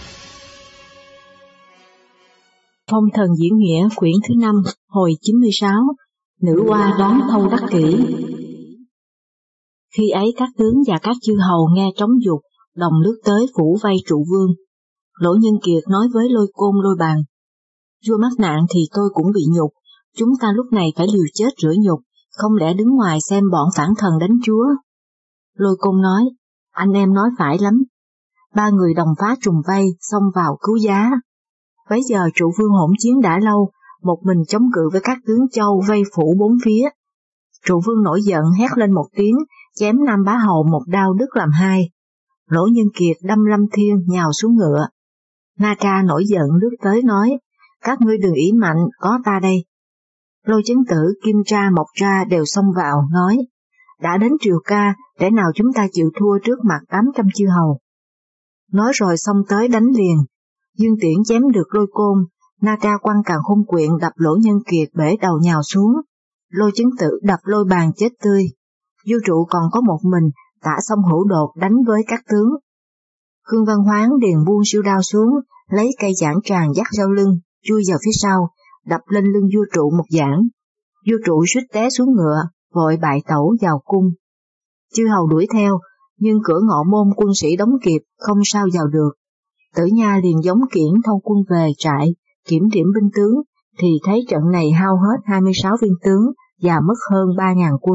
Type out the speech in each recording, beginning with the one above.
Phong thần diễn nghĩa quyển thứ 5, hồi 96, nữ hoa đón Thâu Đắc Kỷ. Khi ấy các tướng và các chư hầu nghe trống dục, đồng lướt tới phủ vây Trụ Vương. Lỗ Nhân Kiệt nói với Lôi Côn Lôi Bàn: vua mắc nạn thì tôi cũng bị nhục, chúng ta lúc này phải liều chết rửa nhục, không lẽ đứng ngoài xem bọn phản thần đánh chúa. Lôi Côn nói: anh em nói phải lắm. Ba người đồng phá trùng vây, xông vào cứu giá. Bấy giờ Trụ Vương hỗn chiến đã lâu, một mình chống cự với các tướng châu vây phủ bốn phía. Trụ Vương nổi giận hét lên một tiếng, chém Nam Bá Hầu một đao đứt làm hai. Lỗ Nhân Kiệt đâm Lâm Thiên nhào xuống ngựa. Na Tra nổi giận lướt tới nói: các ngươi đừng ỷ mạnh, có ta đây. Lôi Chấn Tử, Kim Tra, Mộc Tra đều xông vào, nói: đã đến triều ca, để nào chúng ta chịu thua trước mặt 800 chư hầu. Nói rồi xông tới đánh liền. Dương Tiễn chém được Lôi Côn, Na Tra quăng Càn Khôn Quyện đập Lỗ Nhân Kiệt bể đầu nhào xuống. Lôi Chấn Tử đập Lôi Bàn chết tươi. Vua Trụ còn có một mình, tả xong hữu đột đánh với các tướng. Khương Văn Hoán điền buông siêu đao xuống, lấy cây giảng tràng dắt sau lưng, chui vào phía sau, đập lên lưng vua Trụ một giảng. Vua Trụ suýt té xuống ngựa, vội bại tẩu vào cung. Chư hầu đuổi theo, nhưng cửa Ngọ Môn quân sĩ đóng kịp, không sao vào được. Tử Nha liền giống kiển thâu quân về trại, kiểm điểm binh tướng, thì thấy trận này hao hết 26 viên tướng và mất hơn 3.000 quân.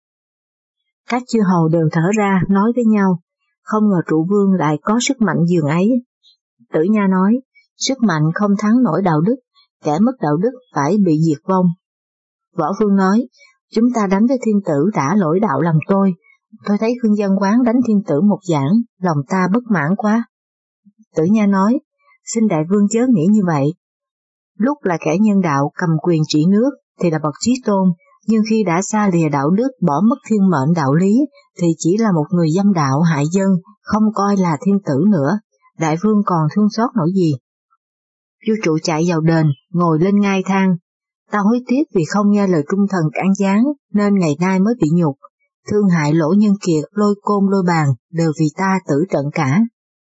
Các chư hầu đều thở ra, nói với nhau: không ngờ Trụ Vương lại có sức mạnh dường ấy. Tử Nha nói: sức mạnh không thắng nổi đạo đức, kẻ mất đạo đức phải bị diệt vong. Võ Vương nói: chúng ta đánh với thiên tử đã lỗi đạo làm tôi thấy Khương Văn Quán đánh thiên tử một giảng, lòng ta bất mãn quá. Tử Nha nói: xin đại vương chớ nghĩ như vậy. Lúc là kẻ nhân đạo cầm quyền trị nước thì là bậc chí tôn, nhưng khi đã xa lìa đạo đức, bỏ mất thiên mệnh đạo lý thì chỉ là một người dâm đạo hại dân, không coi là thiên tử nữa. Đại vương còn thương xót nổi gì? Vua Trụ chạy vào đền, ngồi lên ngai than: ta hối tiếc vì không nghe lời trung thần can gián, nên ngày nay mới bị nhục. Thương hại Lỗ Nhân Kiệt, Lôi Côn, Lôi Bàn đều vì ta tử trận cả.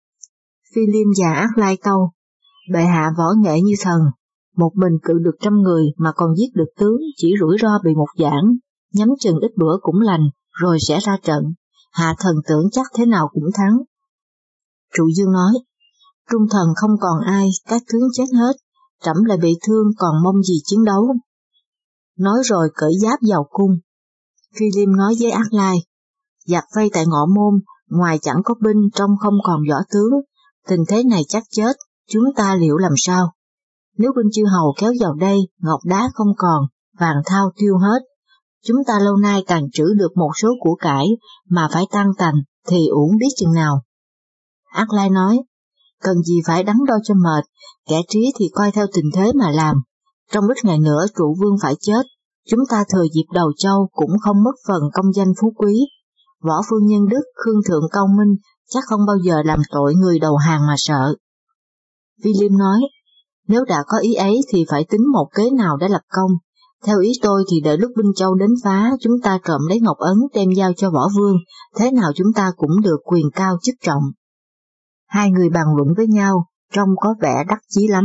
Phi Liêm và Ác Lai tâu: bệ hạ võ nghệ như thần, một mình cự được 100 người mà còn giết được tướng, chỉ rủi ro bị một giảng, nhắm chừng ít bữa cũng lành, rồi sẽ ra trận. Hạ thần tưởng chắc thế nào cũng thắng. Trụ Dương nói: trung thần không còn ai, các tướng chết hết, trẫm lại bị thương còn mong gì chiến đấu. Nói rồi cởi giáp vào cung. Phi Liêm nói với Ác Lai: giặc vây tại Ngọ Môn, ngoài chẳng có binh, trong không còn võ tướng, tình thế này chắc chết, chúng ta liệu làm sao? Nếu binh chư hầu kéo vào đây, ngọc đá không còn, vàng thao tiêu hết. Chúng ta lâu nay tàn trữ được một số của cải, mà phải tan tành, thì uổng biết chừng nào. Ác Lai nói: cần gì phải đắn đo cho mệt, kẻ trí thì coi theo tình thế mà làm. Trong ít ngày nữa Trụ Vương phải chết, chúng ta thừa dịp đầu châu cũng không mất phần công danh phú quý. Võ Phương Nhân Đức, Khương Thượng Cao Minh chắc không bao giờ làm tội người đầu hàng mà sợ. Phi Liêm nói: nếu đã có ý ấy thì phải tính một kế nào để lập công. Theo ý tôi thì đợi lúc binh châu đến phá, chúng ta trộm lấy ngọc ấn đem giao cho Võ Vương, thế nào chúng ta cũng được quyền cao chức trọng. Hai người bàn luận với nhau, trông có vẻ đắc chí lắm.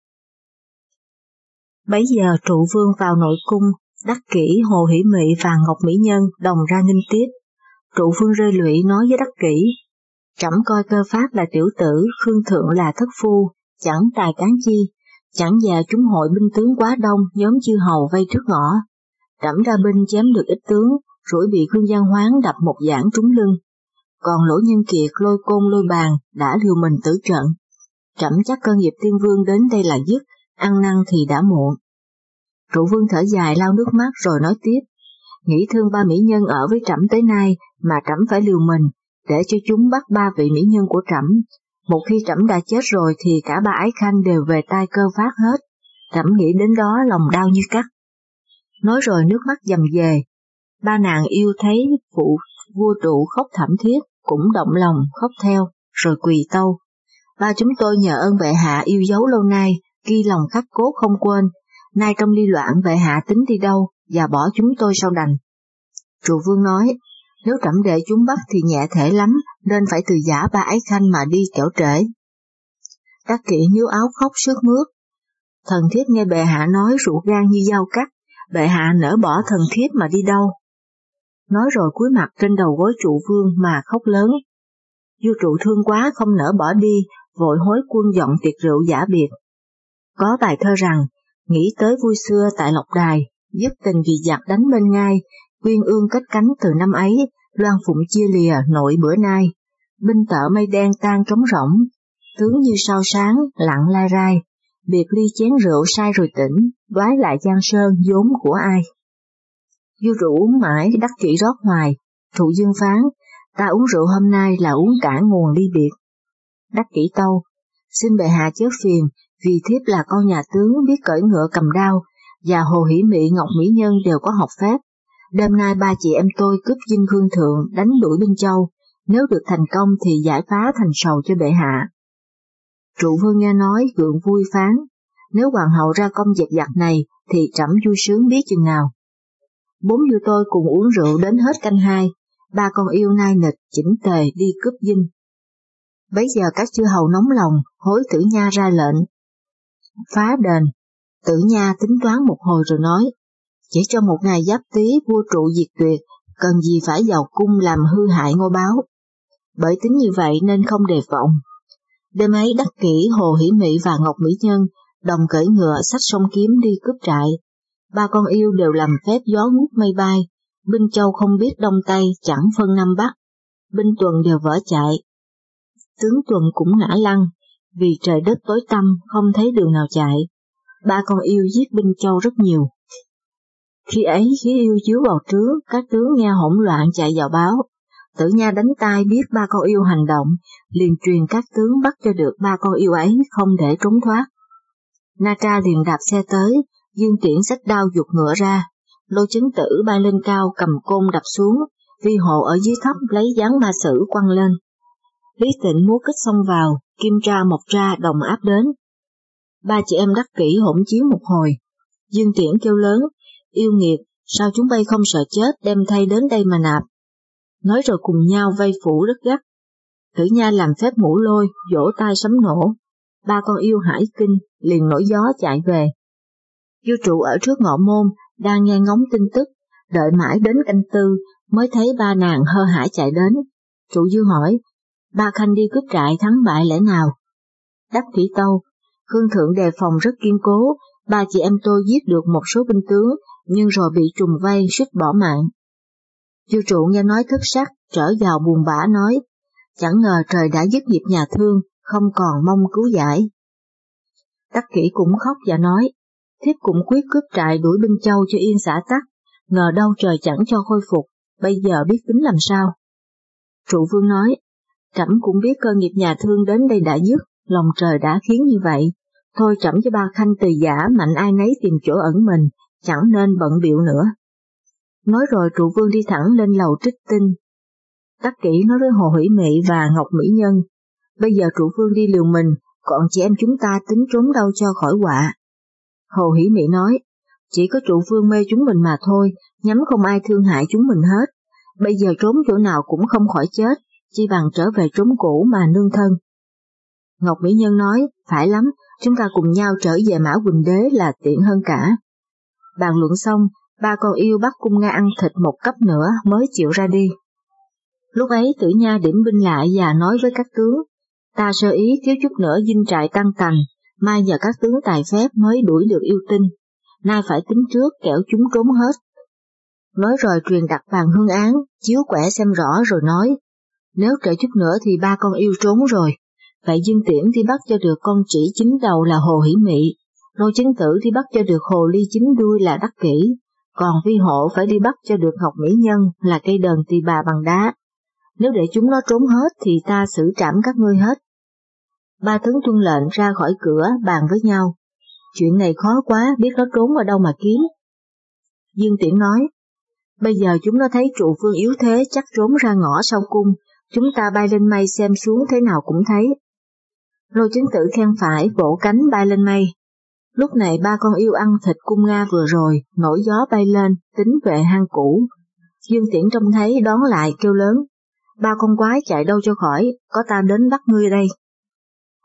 Bấy giờ Trụ Vương vào nội cung, Đắc Kỷ, Hồ Hỷ Mị và Ngọc Mỹ Nhân đồng ra nghênh tiếp. Trụ Vương rơi lụy nói với Đắc Kỷ: trẫm coi Cơ Pháp là tiểu tử, Khương Thượng là thất phu, chẳng tài cán chi, chẳng già chúng hội binh tướng quá đông, nhóm chư hầu vây trước ngõ. Trẫm ra binh chém được ít tướng, rủi bị Khương Văn Hoán đập một giảng trúng lưng. Còn Lỗ Nhân Kiệt, Lôi Côn, Lôi Bàn đã liều mình tử trận. Trẫm chắc cơn nghiệp tiên vương đến đây là dứt, ăn năn thì đã muộn. Trụ Vương thở dài lau nước mắt rồi nói tiếp: nghĩ thương ba mỹ nhân ở với trẫm tới nay mà trẫm phải liều mình, để cho chúng bắt ba vị mỹ nhân của trẫm. Một khi trẫm đã chết rồi thì cả ba ái khanh đều về tay Cơ Phát hết. Trẫm nghĩ đến đó lòng đau như cắt. Nói rồi nước mắt dầm về. Ba nàng yêu thấy phụ vua Trụ khóc thảm thiết, cũng động lòng khóc theo, rồi quỳ tâu: ba chúng tôi nhờ ơn bệ hạ yêu dấu lâu nay, ghi lòng khắc cốt không quên. Nay trong ly loạn bệ hạ tính đi đâu, và bỏ chúng tôi sao đành. Trụ Vương nói: nếu trẫm để chúng bắt thì nhẹ thể lắm, nên phải từ giã ba ái khanh mà đi kẻo trễ. Đắc Kỷ níu áo khóc sướt mướt. Thần thiếp nghe bệ hạ nói ruột gan như dao cắt, bệ hạ nỡ bỏ thần thiếp mà đi đâu. Nói rồi cúi mặt trên đầu gối trụ vương mà khóc lớn. Vua trụ thương quá không nỡ bỏ đi, vội hối quân dọn tiệc rượu giả biệt. Có bài thơ rằng, nghĩ tới vui xưa tại Lộc Đài, dứt tình vì giặc đánh bên ngai, quyên ương kết cánh từ năm ấy, loan phụng chia lìa nội bữa nay. Binh tợ mây đen tan trống rỗng, tướng như sao sáng lặng lai rai, biệt ly chén rượu say rồi tỉnh, đoái lại Giang Sơn vốn của ai. Vua trụ uống mãi, Đắc Kỷ rót hoài, Thụ Dương phán, ta uống rượu hôm nay là uống cả nguồn ly biệt. Đắc Kỷ tâu, xin bệ hạ chớ phiền, vì thiếp là con nhà tướng biết cưỡi ngựa cầm đao, và Hồ Hỷ Mị Ngọc Mỹ Nhân đều có học phép. Đêm nay ba chị em tôi cướp dinh Hương Thượng, đánh đuổi Binh Châu, nếu được thành công thì giải phá thành sầu cho bệ hạ. Trụ vương nghe nói gượng vui phán, nếu hoàng hậu ra công dẹp giặc này thì trẫm vui sướng biết chừng nào. Bốn vua tôi cùng uống rượu đến hết canh hai, ba con yêu nai nịch chỉnh tề đi cướp dinh. Bấy giờ các chư hầu nóng lòng, hối Tử Nha ra lệnh phá đền. Tử Nha tính toán một hồi rồi nói, chỉ trong một ngày Giáp Tý vua trụ diệt tuyệt, cần gì phải vào cung làm hư hại ngôi báo. Bởi tính như vậy nên không đề phòng. Đêm ấy Đắc Kỷ, Hồ Hỷ Mị và Ngọc Mỹ Nhân đồng cưỡi ngựa xách song kiếm đi cướp trại. Ba con yêu đều làm phép gió ngút mây bay, Binh Châu không biết đông tây, chẳng phân nam bắc. Binh Tuần đều vỡ chạy. Tướng Tuần cũng ngã lăn, vì trời đất tối tăm không thấy đường nào chạy. Ba con yêu giết Binh Châu rất nhiều. Khi ấy khí yêu chiếu vào trướng, các tướng nghe hỗn loạn chạy vào báo. Tử Nha đánh tai biết ba con yêu hành động, liền truyền các tướng bắt cho được ba con yêu ấy không để trốn thoát. Na Tra liền đạp xe tới, Dương Tiễn xách đao giục ngựa ra, Lô Chấn Tử bay lên cao cầm côn đập xuống, Vi Hộ ở dưới thấp lấy giáng ma sử quăng lên. Lý Tịnh múa kích xông vào, Kim Tra Mộc Tra đồng áp đến. Ba chị em Đắc Kỷ hỗn chiến một hồi, Dương Tiễn kêu lớn, yêu nghiệt, sao chúng bay không sợ chết đem thay đến đây mà nạp. Nói rồi cùng nhau vây phủ rất gắt. Tử Nha làm phép ngũ lôi, vỗ tay sấm nổ. Ba con yêu hải kinh, liền nổi gió chạy về. Vua trụ ở trước ngọ môn, đang nghe ngóng tin tức, đợi mãi đến canh tư, mới thấy ba nàng hơ hãi chạy đến. Trụ vua hỏi, ba khanh đi cướp trại thắng bại lẽ nào? Đắc Kỷ tâu, Hương Thượng đề phòng rất kiên cố, ba chị em tôi giết được một số binh tướng, nhưng rồi bị trùng vây suýt bỏ mạng. Vua trụ nghe nói thất sắc, trở vào buồn bã nói, chẳng ngờ trời đã dứt nghiệp nhà Thương, không còn mong cứu giải. Đắc Kỷ cũng khóc và nói, thiếp cũng quyết cướp trại đuổi Binh Châu cho yên xã tắc, ngờ đâu trời chẳng cho khôi phục, bây giờ biết tính làm sao. Trụ vương nói, trẫm cũng biết cơ nghiệp nhà Thương đến đây đã dứt, lòng trời đã khiến như vậy, thôi trẫm cho ba khanh từ giả mạnh ai nấy tìm chỗ ẩn mình, chẳng nên bận bịu nữa. Nói rồi trụ vương đi thẳng lên lầu trích tinh. Đắc Kỷ nói với Hồ Hỷ Mị và Ngọc Mỹ Nhân, bây giờ trụ vương đi liều mình, còn chị em chúng ta tính trốn đâu cho khỏi họa. Hồ Hỷ Mị nói, chỉ có trụ vương mê chúng mình mà thôi, nhắm không ai thương hại chúng mình hết. Bây giờ trốn chỗ nào cũng không khỏi chết, chi bằng trở về trốn cũ mà nương thân. Ngọc Mỹ Nhân nói, phải lắm, chúng ta cùng nhau trở về Mã Quỳnh Đế là tiện hơn cả. Bàn luận xong, ba con yêu bắt Cung Nga ăn thịt một cấp nữa mới chịu ra đi. Lúc ấy Tử Nha điểm binh lại và nói với các tướng, ta sơ ý thiếu chút nữa dinh trại tăng tành, mai nhờ các tướng tài phép mới đuổi được yêu tinh, nay phải tính trước kẻo chúng trốn hết. Nói rồi truyền đặt bàn hương án, chiếu quẻ xem rõ rồi nói, nếu trễ chút nữa thì ba con yêu trốn rồi, vậy Dương Tiễn thì bắt cho được con trĩ chính đầu là Hồ Hỷ Mị, Lô Chấn Tử thì bắt cho được hồ ly chính đuôi là Đắc Kỷ, còn Vi Hộ phải đi bắt cho được Ngọc Mỹ Nhân là cây đờn tỳ bà bằng đá. Nếu để chúng nó trốn hết thì ta xử trảm các ngươi hết. Ba tướng tuân lệnh ra khỏi cửa bàn với nhau. Chuyện này khó quá, biết nó trốn ở đâu mà kiếm. Dương Tiễn nói, bây giờ chúng nó thấy trụ vương yếu thế chắc trốn ra ngõ sau cung, chúng ta bay lên mây xem xuống thế nào cũng thấy. Lô Chấn Tử khen phải vỗ cánh bay lên mây. Lúc này ba con yêu ăn thịt Cung Nga vừa rồi, nổi gió bay lên, tính về hang cũ. Dương Tiễn trông thấy đón lại kêu lớn, ba con quái chạy đâu cho khỏi, có ta đến bắt ngươi đây.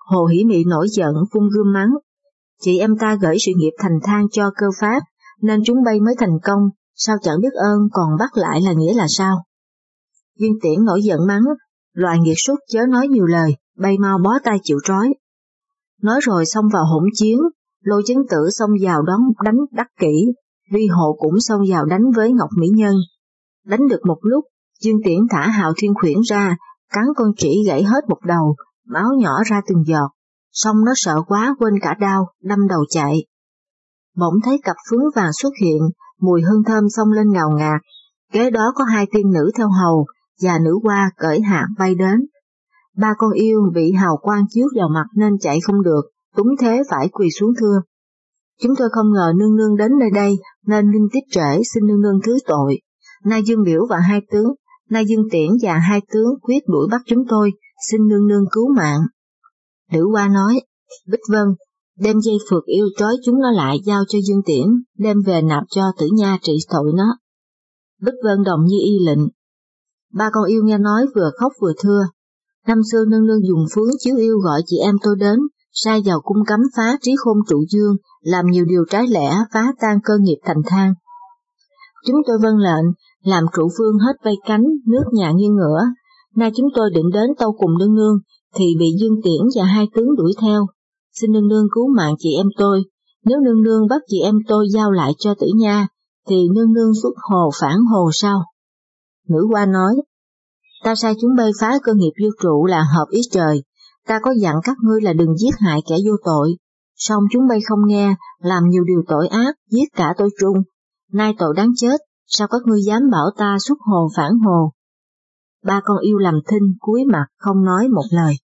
Hồ Hỷ Mị nổi giận vung gươm mắng, chị em ta gửi sự nghiệp thành thang cho Cơ Pháp, nên chúng bay mới thành công, sao chẳng biết ơn còn bắt lại là nghĩa là sao? Dương Tiễn nổi giận mắng, loài nghiệt súc chớ nói nhiều lời, bay mau bó tay chịu trói. Nói rồi xông vào hỗn chiến, Lôi Chấn Tử xông vào đánh đắc kỷ, Vi Hộ cũng xông vào đánh với Ngọc Mỹ Nhân. Đánh được một lúc, Dương Tiễn thả Hạo Thiên Khuyển ra, cắn con trĩ gãy hết một đầu, máu nhỏ ra từng giọt, xong nó sợ quá quên cả đao, đâm đầu chạy. Bỗng thấy cặp phướng vàng xuất hiện, mùi hương thơm xông lên ngào ngạt, kế đó có hai tiên nữ theo hầu, và nữ hoa cởi hạc bay đến. Ba con yêu bị hào quang chiếu vào mặt nên chạy không được, túng thế phải quỳ xuống thưa. Chúng tôi không ngờ nương nương đến nơi đây nên linh tiếp trễ, xin nương nương thứ tội. Nay Dương Liễu và hai tướng, nay Dương Tiễn và hai tướng quyết đuổi bắt chúng tôi, xin nương nương cứu mạng. Nữ hoa nói, Bích Vân, đem dây phược yêu trói chúng nó lại giao cho Dương Tiễn, đem về nạp cho Tử Nha trị tội nó. Bích Vân đồng như y lệnh. Ba con yêu nghe nói vừa khóc vừa thưa. Năm xưa nương nương dùng phướng chiếu yêu gọi chị em tôi đến, sai vào cung cấm phá trí khôn trụ dương, làm nhiều điều trái lẽ, phá tan cơ nghiệp thành thang. Chúng tôi vâng lệnh, làm trụ vương hết vây cánh, nước nhà nghiêng ngửa. Nay chúng tôi định đến tâu cùng nương nương, thì bị Dương Tiễn và hai tướng đuổi theo. Xin nương nương cứu mạng chị em tôi, nếu nương nương bắt chị em tôi giao lại cho Tử Nha, thì nương nương xuất hồ phản hồ sao? Nữ hoa nói, ta sai chúng bay phá cơ nghiệp vô trụ là hợp ý trời, ta có dặn các ngươi là đừng giết hại kẻ vô tội, song chúng bay không nghe, làm nhiều điều tội ác, giết cả tôi Trung, nay tội đáng chết, sao các ngươi dám bảo ta xuất hồ phản hồ? Ba con yêu làm thinh cúi mặt không nói một lời.